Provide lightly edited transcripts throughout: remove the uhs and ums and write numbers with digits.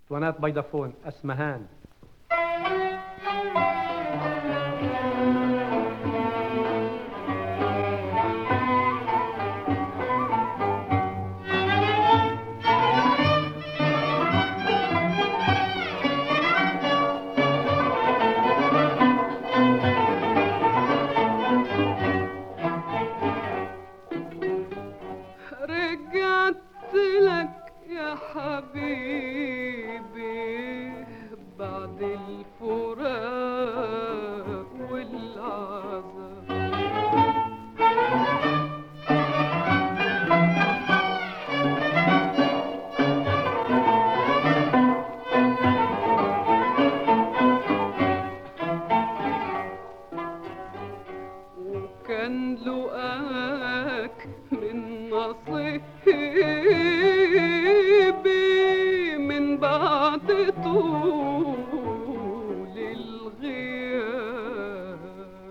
اسطوانات بيضافون اسمهان. رجعت لك يا حبيبي بعد الفراق والعذاب، وكان لقاك من نصيبي من بعد طول الغياب.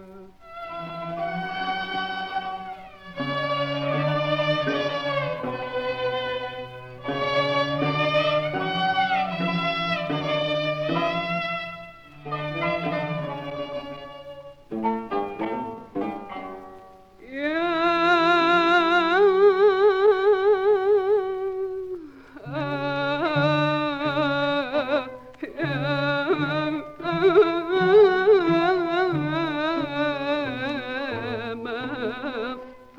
ما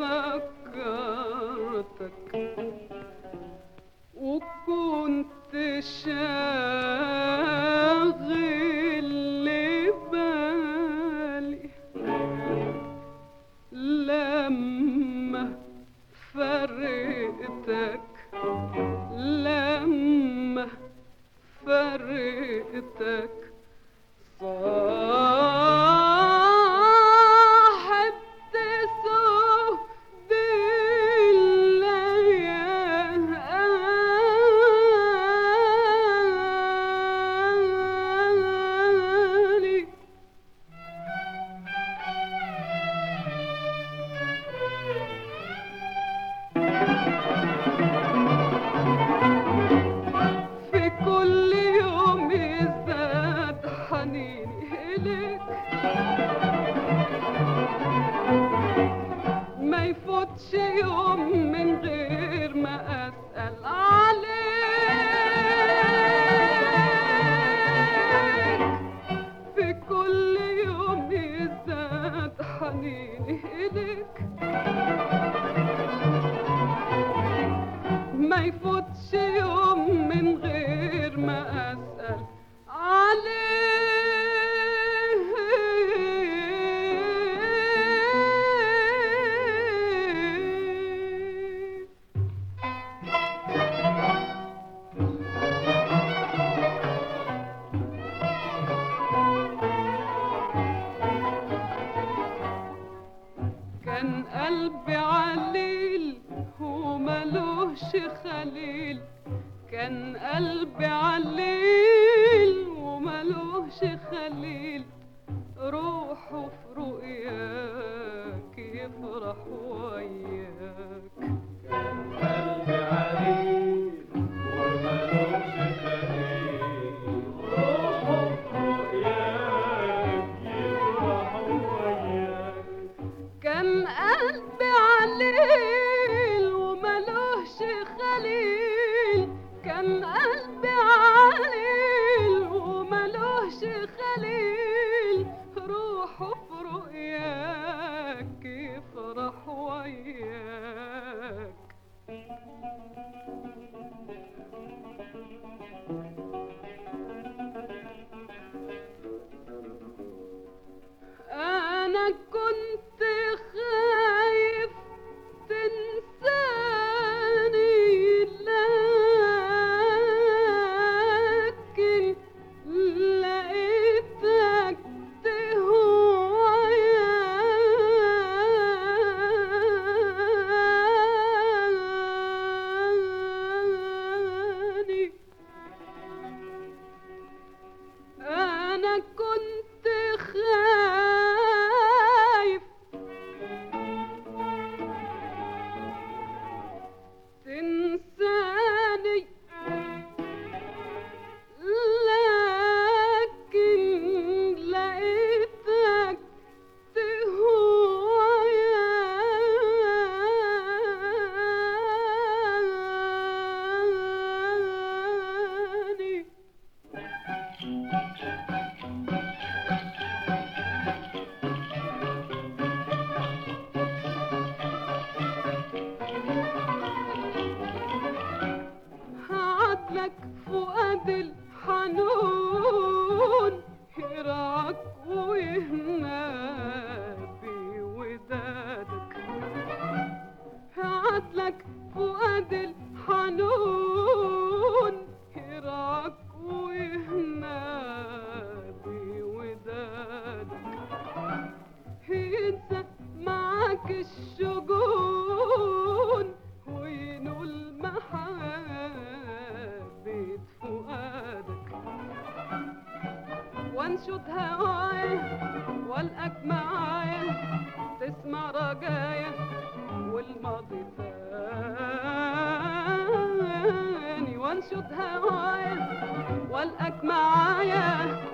افتكرتك وكنت شاغل بالي لما فرقتك، لما فرقتك صاحبت سود الليالي. في كل يوم يزداد حنيني إليك، ما يفوتش يوم من غير ما أسأل عليك. في كل يوم يزداد حنيني إليك، ما يفوتش يوم من غير ما أسأل عليك. كان قلبي عليل وملوش خليل، كان قلبي عليل وملوش خليل، روحه في رؤياك يفرح وياك. كان قلبي عليل وملوش خليل، روحه في رؤياك يفرح وياك. كان قلبي عليل وملوش خليل، كان قلبي عليل وملوش خليل، روحه في رؤياك يفرح وياك. أنا كنت خايف تنساني، لا هاتلك فؤاد الحنون يرعاك ويهنى بودادك. هاتلك فؤاد الحنون يرعاك ويهنى بودادك. ينسى معاك الشجون وينول محبة فؤادك. وانشد هوايا والقاك معايا تسمع رجايا والماضي ثاني. وانشد هوايا والقاك معايا